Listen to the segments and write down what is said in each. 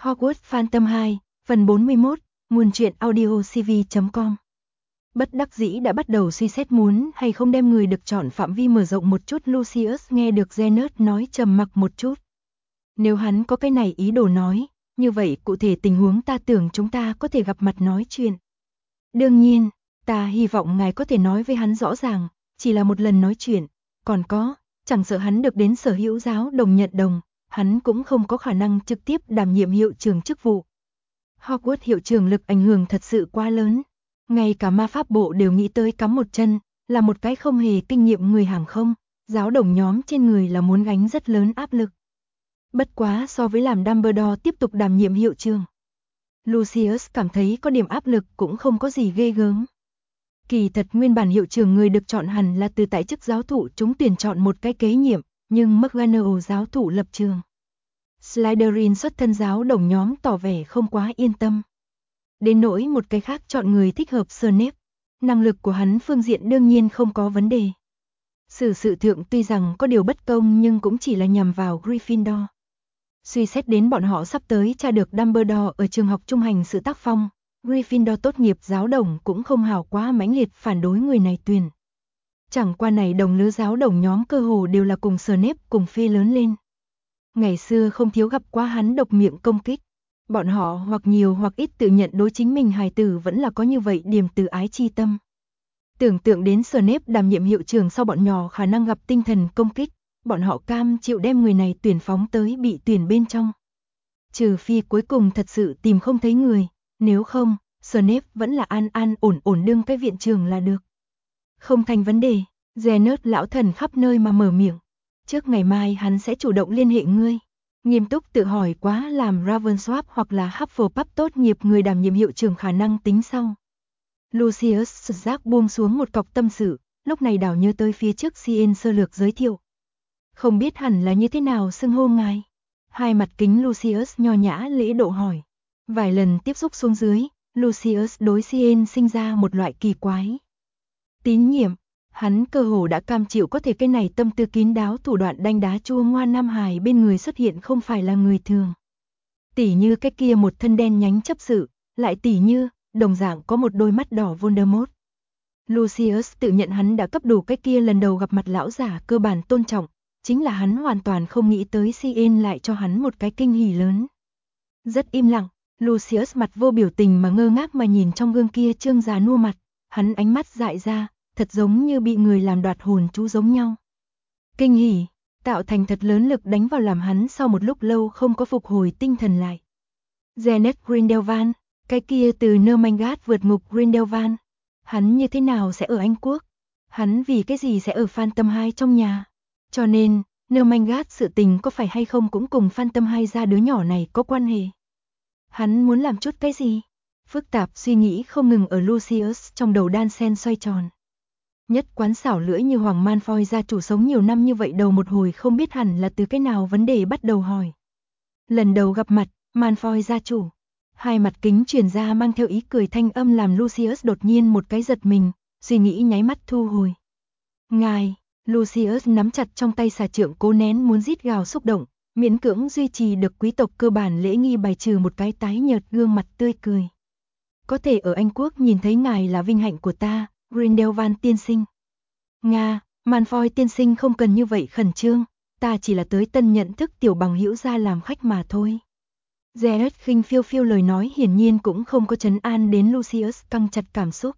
Hogwarts Phantom 2, phần 41, nguồn truyện audio cv.com. Bất đắc dĩ đã bắt đầu suy xét muốn hay không đem người được chọn phạm vi mở rộng một chút. Lucius nghe được Zenet nói trầm mặc một chút. Nếu hắn có cái này ý đồ nói, như vậy cụ thể tình huống ta tưởng chúng ta có thể gặp mặt nói chuyện. Đương nhiên, ta hy vọng ngài có thể nói với hắn rõ ràng, chỉ là một lần nói chuyện, còn có, chẳng sợ hắn được đến sở hữu giáo đồng nhận đồng, hắn cũng không có khả năng trực tiếp đảm nhiệm hiệu trưởng chức vụ. Hogwarts hiệu trưởng lực ảnh hưởng thật sự quá lớn, ngay cả ma pháp bộ đều nghĩ tới cắm một chân, là một cái không hề kinh nghiệm người hàng không, giáo đồng nhóm trên người là muốn gánh rất lớn áp lực. Bất quá so với làm Dumbledore tiếp tục đảm nhiệm hiệu trưởng, Lucius cảm thấy có điểm áp lực cũng không có gì ghê gớm. Kỳ thật nguyên bản hiệu trưởng người được chọn hẳn là từ tại chức giáo thụ chúng tuyển chọn một cái kế nhiệm, nhưng McGonagall giáo thụ lập trường. Slytherin xuất thân giáo đồng nhóm tỏ vẻ không quá yên tâm. Đến nỗi một cái khác chọn người thích hợp Snape, năng lực của hắn phương diện đương nhiên không có vấn đề. Sự thượng tuy rằng có điều bất công nhưng cũng chỉ là nhằm vào Gryffindor. Suy xét đến bọn họ sắp tới tra được Dumbledore ở trường học trung hành sự tác phong, Gryffindor tốt nghiệp giáo đồng cũng không hào quá mãnh liệt phản đối người này tuyển. Chẳng qua này đồng lứa giáo đồng nhóm cơ hồ đều là cùng Snape cùng phe lớn lên. Ngày xưa không thiếu gặp qua hắn độc miệng công kích. Bọn họ hoặc nhiều hoặc ít tự nhận đối chính mình hài tử vẫn là có như vậy điểm từ ái chi tâm. Tưởng tượng đến Snape đảm nhiệm hiệu trưởng sau bọn nhỏ khả năng gặp tinh thần công kích, bọn họ cam chịu đem người này tuyển phóng tới bị tuyển bên trong. Trừ phi cuối cùng thật sự tìm không thấy người, nếu không, Snape vẫn là an ổn đương cái viện trưởng là được. Không thành vấn đề, Zenet lão thần khắp nơi mà mở miệng. Trước ngày mai hắn sẽ chủ động liên hệ ngươi. Nghiêm túc tự hỏi quá làm Ravensworth hoặc là Hufflepuff tốt nghiệp người đảm nhiệm hiệu trưởng khả năng tính sau. Lucius giác buông xuống một cọc tâm sự, lúc này đảo nhớ tới phía trước Cien sơ lược giới thiệu. Không biết hẳn là như thế nào xưng hô ngài. Hai mặt kính Lucius nho nhã lễ độ hỏi. Vài lần tiếp xúc xuống dưới, Lucius đối Cien sinh ra một loại kỳ quái tín nhiệm. Hắn cơ hồ đã cam chịu có thể cái này tâm tư kín đáo thủ đoạn đanh đá chua ngoan nam hài bên người xuất hiện không phải là người thường. Tỉ như cái kia một thân đen nhánh chấp sự, lại tỉ như, đồng dạng có một đôi mắt đỏ Voldemort. Lucius tự nhận hắn đã cấp đủ cái kia lần đầu gặp mặt lão giả cơ bản tôn trọng, chính là hắn hoàn toàn không nghĩ tới Cien lại cho hắn một cái kinh hỉ lớn. Rất im lặng, Lucius mặt vô biểu tình mà ngơ ngác mà nhìn trong gương kia trương già nua mặt, hắn ánh mắt dại ra, thật giống như bị người làm đoạt hồn chú giống nhau. Kinh hỉ, tạo thành thật lớn lực đánh vào làm hắn sau một lúc lâu không có phục hồi tinh thần lại. Janet Grindelwald, cái kia từ Nermangat vượt ngục Grindelwald, hắn như thế nào sẽ ở Anh Quốc? Hắn vì cái gì sẽ ở Phantom 2 trong nhà? Cho nên, Nermangat sự tình có phải hay không cũng cùng Phantom 2 ra đứa nhỏ này có quan hệ? Hắn muốn làm chút cái gì? Phức tạp suy nghĩ không ngừng ở Lucius trong đầu đan sen xoay tròn. Nhất quán xảo lưỡi như Hoàng Malfoy gia chủ sống nhiều năm như vậy đầu một hồi không biết hẳn là từ cái nào vấn đề bắt đầu hỏi. Lần đầu gặp mặt, Malfoy gia chủ. Hai mặt kính truyền ra mang theo ý cười thanh âm làm Lucius đột nhiên một cái giật mình, suy nghĩ nháy mắt thu hồi. Ngài, Lucius nắm chặt trong tay xà trượng cố nén muốn rít gào xúc động, miễn cưỡng duy trì được quý tộc cơ bản lễ nghi bài trừ một cái tái nhợt gương mặt tươi cười. Có thể ở Anh Quốc nhìn thấy ngài là vinh hạnh của ta. Grindelwald tiên sinh. Nga, Malfoy tiên sinh không cần như vậy khẩn trương, ta chỉ là tới tân nhận thức tiểu bằng hữu ra làm khách mà thôi. Zenet khinh phiêu phiêu lời nói hiển nhiên cũng không có trấn an đến Lucius căng chặt cảm xúc.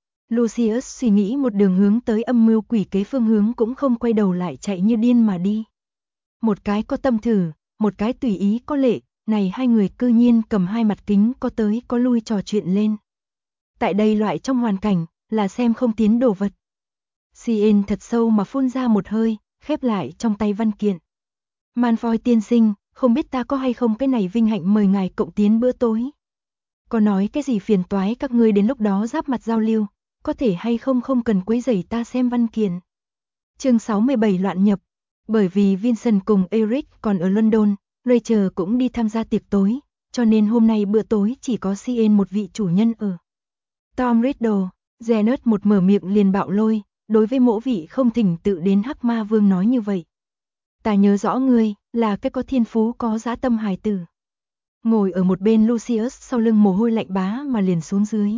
Lucius suy nghĩ một đường hướng tới âm mưu quỷ kế phương hướng cũng không quay đầu lại chạy như điên mà đi. Một cái có tâm thử, một cái tùy ý có lệ, này hai người cư nhiên cầm hai mặt kính có tới có lui trò chuyện lên. Tại đây loại trong hoàn cảnh, là xem không tiến đồ vật. Cien thật sâu mà phun ra một hơi, khép lại trong tay văn kiện. Malfoy tiên sinh, không biết ta có hay không cái này vinh hạnh mời ngài cộng tiến bữa tối. Có nói cái gì phiền toái các ngươi đến lúc đó giáp mặt giao lưu, có thể hay không không cần quấy rầy ta xem văn kiện. Chương 67 loạn nhập. Bởi vì Vincent cùng Eric còn ở London, Rachel cũng đi tham gia tiệc tối, cho nên hôm nay bữa tối chỉ có Cien một vị chủ nhân ở. Tom Riddle, Zenet một mở miệng liền bạo lôi, đối với mỗi vị không thỉnh tự đến Hắc Ma Vương nói như vậy. Ta nhớ rõ ngươi, là cái có thiên phú có dã tâm hài tử. Ngồi ở một bên Lucius sau lưng mồ hôi lạnh bá mà liền xuống dưới.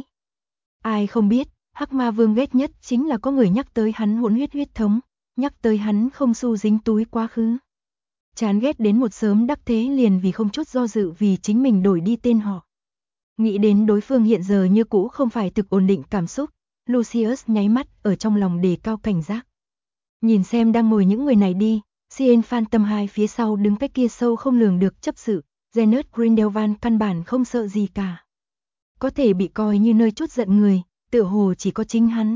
Ai không biết, Hắc Ma Vương ghét nhất chính là có người nhắc tới hắn hỗn huyết thống, nhắc tới hắn không xu dính túi quá khứ. Chán ghét đến một sớm đắc thế liền vì không chút do dự vì chính mình đổi đi tên họ. Nghĩ đến đối phương hiện giờ như cũ không phải thực ổn định cảm xúc, Lucius nháy mắt ở trong lòng đề cao cảnh giác. Nhìn xem đang ngồi những người này đi, CN Phantom 2 phía sau đứng cái kia sâu không lường được chấp sự, Zenet Grindelwald căn bản không sợ gì cả. Có thể bị coi như nơi chút giận người, tựa hồ chỉ có chính hắn.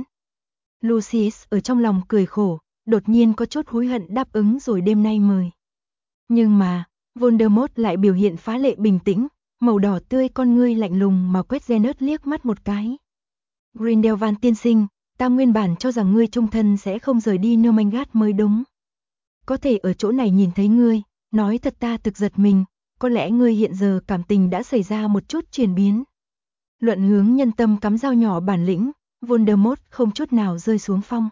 Lucius ở trong lòng cười khổ, đột nhiên có chút hối hận đáp ứng rồi đêm nay mời. Nhưng mà, Voldemort lại biểu hiện phá lệ bình tĩnh, màu đỏ tươi con ngươi lạnh lùng mà quét Zenet liếc mắt một cái. Grindelwald tiên sinh, ta nguyên bản cho rằng ngươi trung thân sẽ không rời đi Novigrad mới đúng. Có thể ở chỗ này nhìn thấy ngươi, nói thật ta thực giật mình, có lẽ ngươi hiện giờ cảm tình đã xảy ra một chút chuyển biến. Luận hướng nhân tâm cắm dao nhỏ bản lĩnh, Voldemort không chút nào rơi xuống phong.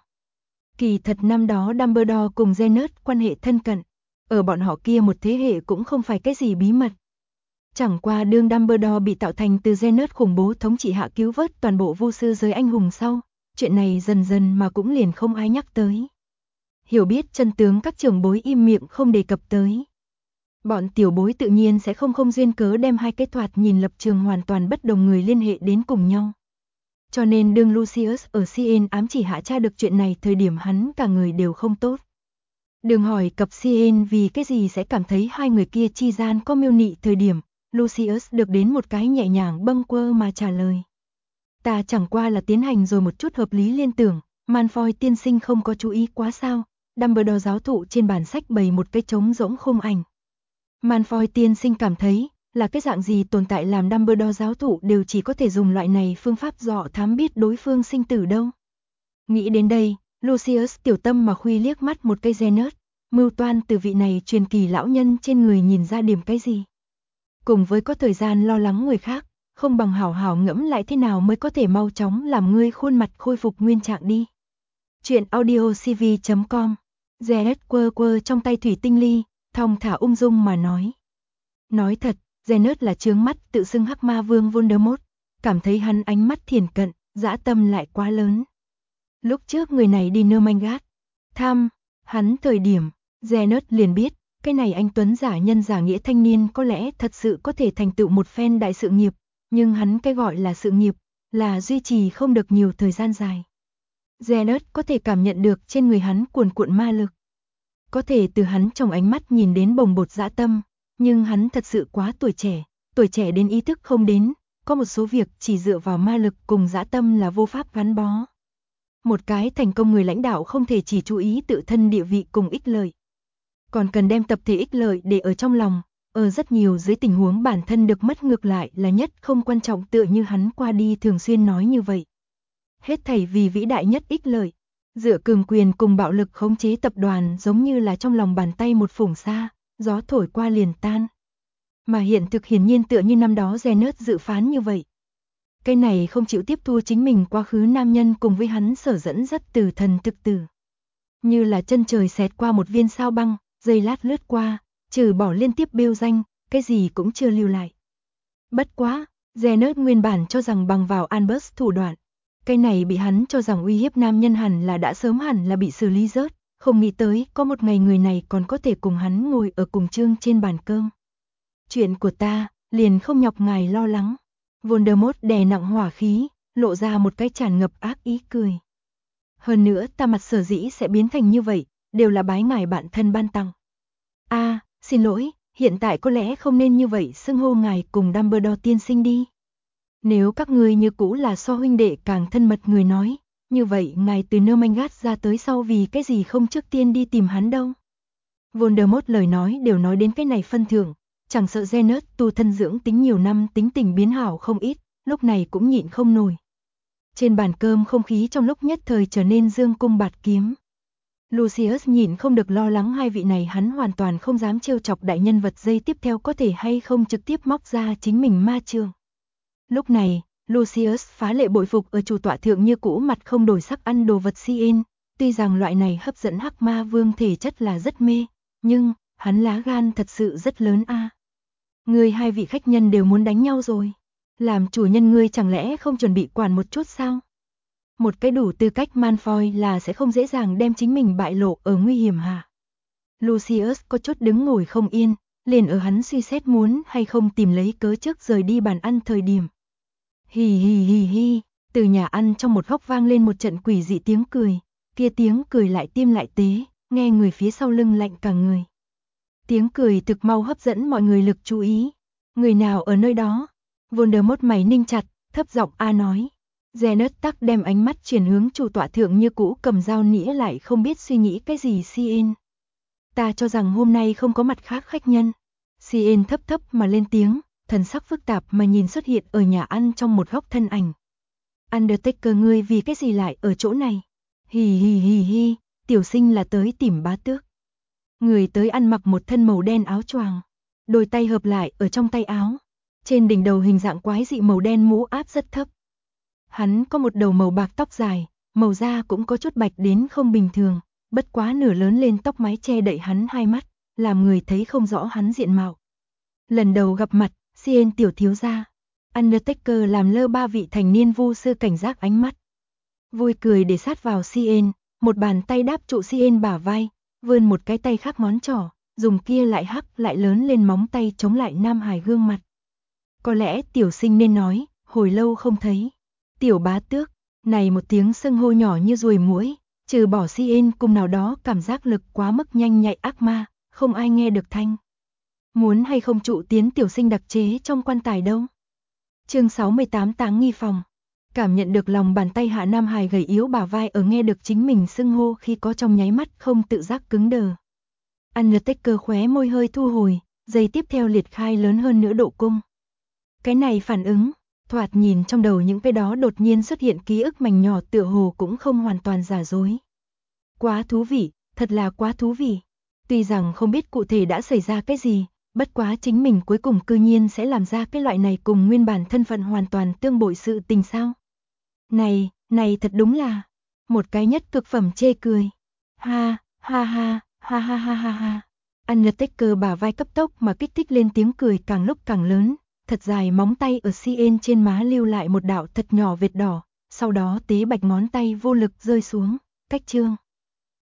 Kỳ thật năm đó Dumbledore cùng Zenet quan hệ thân cận, ở bọn họ kia một thế hệ cũng không phải cái gì bí mật. Chẳng qua đương Dumbledore bị tạo thành từ Zenet khủng bố thống trị hạ cứu vớt toàn bộ vô sư giới anh hùng sau, chuyện này dần dần mà cũng liền không ai nhắc tới. Hiểu biết chân tướng các trưởng bối im miệng không đề cập tới. Bọn tiểu bối tự nhiên sẽ không duyên cớ đem hai cái thoạt nhìn lập trường hoàn toàn bất đồng người liên hệ đến cùng nhau. Cho nên đương Lucius ở CN ám chỉ hạ tra được chuyện này thời điểm hắn cả người đều không tốt. Đừng hỏi cập CN vì cái gì sẽ cảm thấy hai người kia chi gian có mưu nị thời điểm, Lucius được đến một cái nhẹ nhàng bâng quơ mà trả lời. Ta chẳng qua là tiến hành rồi một chút hợp lý liên tưởng, Malfoy tiên sinh không có chú ý quá sao, Dumbledore giáo thụ trên bản sách bày một cái trống rỗng khung ảnh. Malfoy tiên sinh cảm thấy, là cái dạng gì tồn tại làm Dumbledore giáo thụ đều chỉ có thể dùng loại này phương pháp dò thám biết đối phương sinh tử đâu. Nghĩ đến đây, Lucius tiểu tâm mà khuy liếc mắt một cây Zenet, mưu toan từ vị này truyền kỳ lão nhân trên người nhìn ra điểm cái gì. Cùng với có thời gian lo lắng người khác, không bằng hảo hảo ngẫm lại thế nào mới có thể mau chóng làm ngươi khuôn mặt khôi phục nguyên trạng đi. Chuyện audiocv.com. Zenet quơ trong tay thủy tinh ly, thong thả ung dung mà nói. Nói thật, Zenet là chướng mắt tự xưng Hắc Ma Vương Voldemort, cảm thấy hắn ánh mắt thiển cận, dã tâm lại quá lớn. Lúc trước người này đi Novigrad thăm hắn thời điểm, Zenet liền biết, cái này anh tuấn giả nhân giả nghĩa thanh niên có lẽ thật sự có thể thành tựu một phen đại sự nghiệp, nhưng hắn cái gọi là sự nghiệp, là duy trì không được nhiều thời gian dài. Zenet có thể cảm nhận được trên người hắn cuồn cuộn ma lực. Có thể từ hắn trong ánh mắt nhìn đến bồng bột dã tâm, nhưng hắn thật sự quá tuổi trẻ đến ý thức không đến, có một số việc chỉ dựa vào ma lực cùng dã tâm là vô pháp gắn bó. Một cái thành công người lãnh đạo không thể chỉ chú ý tự thân địa vị cùng ích lợi, còn cần đem tập thể ích lợi để ở trong lòng, ở rất nhiều dưới tình huống bản thân được mất ngược lại là nhất không quan trọng tựa như hắn qua đi thường xuyên nói như vậy. Hết thảy vì vĩ đại nhất ích lợi, dựa cường quyền cùng bạo lực khống chế tập đoàn giống như là trong lòng bàn tay một phủng sa, gió thổi qua liền tan. Mà hiện thực hiển nhiên tựa như năm đó Zenet dự phán như vậy. Cái này không chịu tiếp thu chính mình quá khứ nam nhân cùng với hắn sở dẫn rất từ thần thực tử. Như là chân trời xẹt qua một viên sao băng, giây lát lướt qua, trừ bỏ liên tiếp bêu danh, cái gì cũng chưa lưu lại. Bất quá, Zenet nguyên bản cho rằng bằng vào Albus thủ đoạn, cái này bị hắn cho rằng uy hiếp nam nhân hẳn là đã sớm hẳn là bị xử lý rớt, không nghĩ tới có một ngày người này còn có thể cùng hắn ngồi ở cùng chương trên bàn cơm. Chuyện của ta, liền không nhọc ngài lo lắng. Voldemort đè nặng hỏa khí, lộ ra một cái tràn ngập ác ý cười. Hơn nữa ta mặt sở dĩ sẽ biến thành như vậy, đều là bái ngài bạn thân ban tặng. Xin lỗi, hiện tại có lẽ không nên như vậy xưng hô ngài cùng Dumbledore tiên sinh đi. Nếu các ngươi như cũ là so huynh đệ càng thân mật người nói, như vậy ngài từ Novigrad ra tới sau vì cái gì không trước tiên đi tìm hắn đâu. Voldemort lời nói đều nói đến cái này phân thưởng, chẳng sợ Zenet tu thân dưỡng tính nhiều năm tính tình biến hảo không ít, lúc này cũng nhịn không nổi. Trên bàn cơm không khí trong lúc nhất thời trở nên dương cung bạt kiếm. Lucius nhịn không được lo lắng hai vị này hắn hoàn toàn không dám trêu chọc đại nhân vật dây tiếp theo có thể hay không trực tiếp móc ra chính mình ma trường. Lúc này, Lucius phá lệ bội phục ở chủ tọa thượng như cũ mặt không đổi sắc ăn đồ vật CN, tuy rằng loại này hấp dẫn Hắc Ma Vương thể chất là rất mê, nhưng hắn lá gan thật sự rất lớn a. Ngươi hai vị khách nhân đều muốn đánh nhau rồi. Làm chủ nhân ngươi chẳng lẽ không chuẩn bị quản một chút sao? Một cái đủ tư cách Malfoy là sẽ không dễ dàng đem chính mình bại lộ ở nguy hiểm hả? Lucius có chút đứng ngồi không yên, liền ở hắn suy xét muốn hay không tìm lấy cớ trước rời đi bàn ăn thời điểm. Hì hì hì hì, từ nhà ăn trong một góc vang lên một trận quỷ dị tiếng cười, kia tiếng cười lại tiêm lại tế, nghe người phía sau lưng lạnh cả người. Tiếng cười thực mau hấp dẫn mọi người lực chú ý. Người nào ở nơi đó? Voldemort mày ninh chặt, thấp giọng a nói. Zenet tắc đem ánh mắt chuyển hướng chủ tọa thượng như cũ cầm dao nĩa lại không biết suy nghĩ cái gì Cien. Ta cho rằng hôm nay không có mặt khác khách nhân. Cien thấp thấp mà lên tiếng, thần sắc phức tạp mà nhìn xuất hiện ở nhà ăn trong một góc thân ảnh. Undertaker ngươi vì cái gì lại ở chỗ này? Hì hì hì hì, tiểu sinh là tới tìm bá tước. Người tới ăn mặc một thân màu đen áo choàng, đôi tay hợp lại ở trong tay áo. Trên đỉnh đầu hình dạng quái dị màu đen mũ áp rất thấp. Hắn có một đầu màu bạc tóc dài, màu da cũng có chút bạch đến không bình thường, bất quá nửa lớn lên tóc mái che đậy hắn hai mắt, làm người thấy không rõ hắn diện mạo. Lần đầu gặp mặt, Cien tiểu thiếu gia, Undertaker làm lơ ba vị thành niên vu sư cảnh giác ánh mắt. Vui cười để sát vào Cien, một bàn tay đáp trụ Cien bả vai, vươn một cái tay khác ngón trỏ, dùng kia lại hắc lại lớn lên móng tay chống lại Nam Hải gương mặt. Có lẽ tiểu sinh nên nói, hồi lâu không thấy. Tiểu bá tước, này một tiếng xưng hô nhỏ như ruồi muỗi, trừ bỏ Cien cùng nào đó cảm giác lực quá mức nhanh nhạy ác ma, không ai nghe được thanh. Muốn hay không trụ tiến tiểu sinh đặc chế trong quan tài đâu. Chương 68 táng nghi phòng. Cảm nhận được lòng bàn tay Hạ Nam Hải gầy yếu bả vai ở nghe được chính mình xưng hô khi có trong nháy mắt không tự giác cứng đờ. Undertaker khóe môi hơi thu hồi, giây tiếp theo liệt khai lớn hơn nữa độ cung. Cái này phản ứng, thoạt nhìn trong đầu những cái đó đột nhiên xuất hiện ký ức mảnh nhỏ tựa hồ cũng không hoàn toàn giả dối. Quá thú vị, thật là quá thú vị. Tuy rằng không biết cụ thể đã xảy ra cái gì, bất quá chính mình cuối cùng cư nhiên sẽ làm ra cái loại này cùng nguyên bản thân phận hoàn toàn tương bội sự tình sao. Này thật đúng là một cái nhất cực phẩm chê cười. Ha, ha ha, ha ha ha ha ha. Undertaker bả vai cấp tốc mà kích thích lên tiếng cười càng lúc càng lớn, thật dài móng tay ở Cien trên má lưu lại một đạo thật nhỏ vệt đỏ, sau đó tế bạch ngón tay vô lực rơi xuống, cách chương.